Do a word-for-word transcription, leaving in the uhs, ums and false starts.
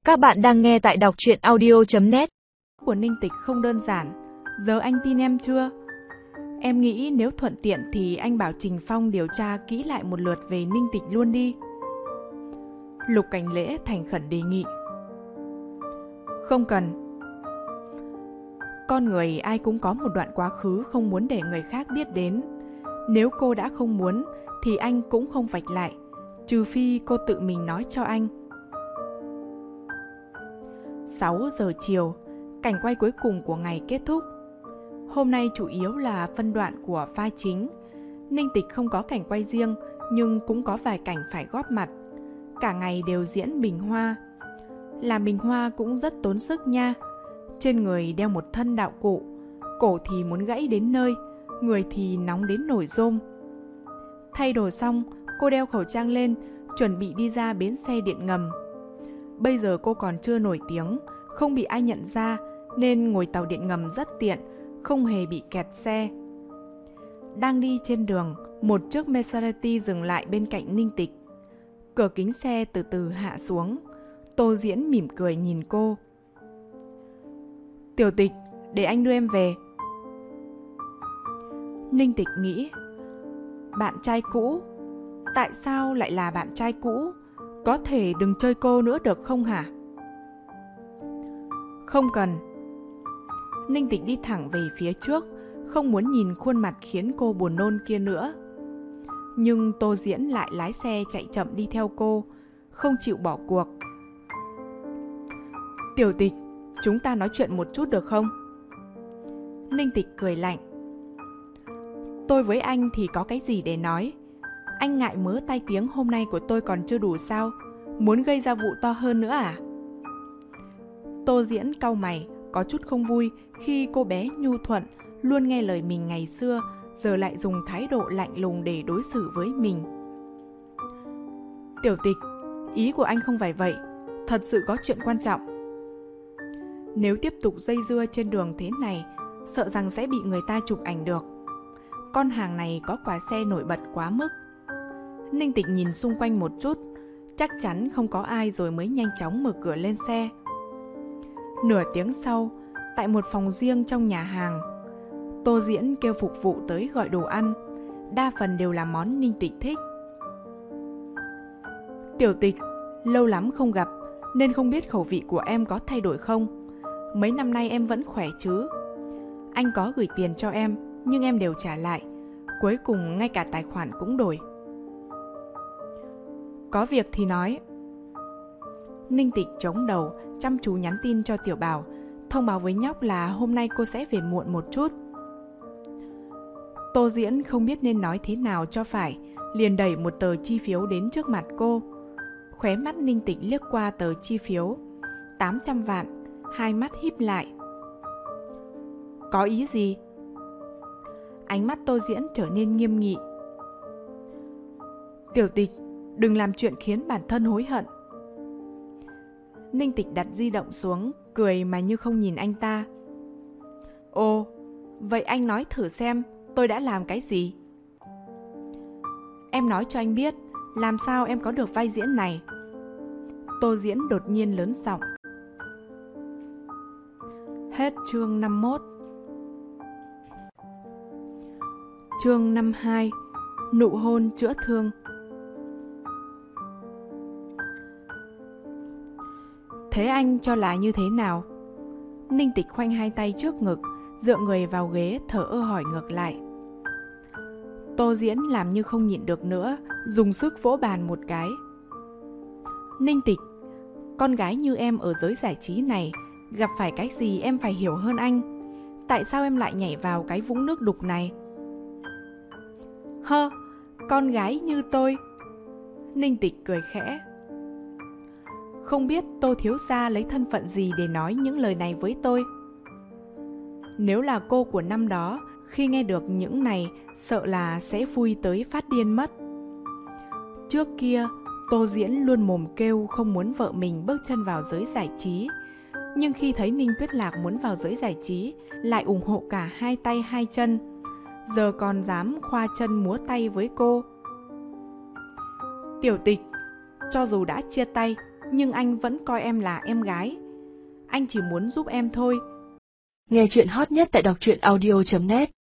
Các bạn đang nghe tại đọc truyện audio chấm net. Của Ninh Tịch không đơn giản. Giờ anh tin em chưa? Em nghĩ nếu thuận tiện thì anh bảo Trình Phong điều tra kỹ lại một lượt về Ninh Tịch luôn đi. Lục Cảnh Lễ thành khẩn đề nghị. Không cần. Con người ai cũng có một đoạn quá khứ không muốn để người khác biết đến. Nếu cô đã không muốn thì anh cũng không vạch lại, trừ phi cô tự mình nói cho anh. sáu giờ chiều, cảnh quay cuối cùng của ngày kết thúc. Hôm nay chủ yếu là phân đoạn của vai chính. Ninh Tịch không có cảnh quay riêng, nhưng cũng có vài cảnh phải góp mặt. Cả ngày đều diễn bình hoa. Làm bình hoa cũng rất tốn sức nha. Trên người đeo một thân đạo cụ, cổ thì muốn gãy đến nơi, người thì nóng đến nổi rôm. Thay đồ xong, cô đeo khẩu trang lên, chuẩn bị đi ra bến xe điện ngầm. Bây giờ cô còn chưa nổi tiếng, không bị ai nhận ra, nên ngồi tàu điện ngầm rất tiện, không hề bị kẹt xe. Đang đi trên đường, một chiếc Maserati dừng lại bên cạnh Ninh Tịch. Cửa kính xe từ từ hạ xuống. Tô Diễn mỉm cười nhìn cô. Tiểu Tịch, để anh đưa em về. Ninh Tịch nghĩ, bạn trai cũ? Tại sao lại là bạn trai cũ? Có thể đừng chơi cô nữa được không hả? Không cần. Ninh Tịch đi thẳng về phía trước, không muốn nhìn khuôn mặt khiến cô buồn nôn kia nữa. Nhưng Tô Diễn lại lái xe chạy chậm đi theo cô, không chịu bỏ cuộc. Tiểu Tịch, chúng ta nói chuyện một chút được không? Ninh Tịch cười lạnh. Tôi với anh thì có cái gì để nói? Anh ngại mớ tai tiếng hôm nay của tôi còn chưa đủ sao? Muốn gây ra vụ to hơn nữa à? Tô Diễn cau mày, có chút không vui khi cô bé nhu thuận, luôn nghe lời mình ngày xưa, giờ lại dùng thái độ lạnh lùng để đối xử với mình. Tiểu Tịch, ý của anh không phải vậy, thật sự có chuyện quan trọng. Nếu tiếp tục dây dưa trên đường thế này, sợ rằng sẽ bị người ta chụp ảnh được. Con hàng này có quả xe nổi bật quá mức. Ninh Tịch nhìn xung quanh một chút, chắc chắn không có ai rồi mới nhanh chóng mở cửa lên xe. Nửa tiếng sau, tại một phòng riêng trong nhà hàng, Tô Diễn kêu phục vụ tới gọi đồ ăn, đa phần đều là món Ninh Tịch thích. Tiểu Tịch, lâu lắm không gặp, nên không biết khẩu vị của em có thay đổi không? Mấy năm nay em vẫn khỏe chứ? Anh có gửi tiền cho em, nhưng em đều trả lại. Cuối cùng ngay cả tài khoản cũng đổi. Có việc thì nói. Ninh Tịch chống đầu, chăm chú nhắn tin cho Tiểu Bảo, thông báo với nhóc là hôm nay cô sẽ về muộn một chút. Tô Diễn không biết nên nói thế nào cho phải, liền đẩy một tờ chi phiếu đến trước mặt cô. Khóe mắt Ninh Tịch liếc qua tờ chi phiếu, tám trăm vạn, hai mắt híp lại. Có ý gì? Ánh mắt Tô Diễn trở nên nghiêm nghị. Tiểu Tịch, đừng làm chuyện khiến bản thân hối hận. Ninh Tịch đặt di động xuống, cười mà như không nhìn anh ta. Ồ, vậy anh nói thử xem tôi đã làm cái gì? Em nói cho anh biết, làm sao em có được vai diễn này? Tô Diễn đột nhiên lớn giọng. Hết chương năm mươi mốt. Chương năm mươi hai. Nụ hôn chữa thương. Thế anh cho là như thế nào? Ninh Tịch khoanh hai tay trước ngực, dựa người vào ghế, thở ơ hỏi ngược lại. Tô Diễn làm như không nhịn được nữa, dùng sức vỗ bàn một cái. Ninh Tịch, con gái như em ở giới giải trí này, gặp phải cái gì em phải hiểu hơn anh. Tại sao em lại nhảy vào cái vũng nước đục này? Hơ, con gái như tôi. Ninh Tịch cười khẽ. Không biết Tô thiếu gia lấy thân phận gì để nói những lời này với tôi? Nếu là cô của năm đó, khi nghe được những này, sợ là sẽ vui tới phát điên mất. Trước kia, Tô Diễn luôn mồm kêu không muốn vợ mình bước chân vào giới giải trí. Nhưng khi thấy Ninh Tuyết Lạc muốn vào giới giải trí, lại ủng hộ cả hai tay hai chân. Giờ còn dám khoa chân múa tay với cô. Tiểu Tịch, cho dù đã chia tay, nhưng anh vẫn coi em là em gái. Anh chỉ muốn giúp em thôi. Nghe chuyện hot nhất tại đọc truyện audio chấm net.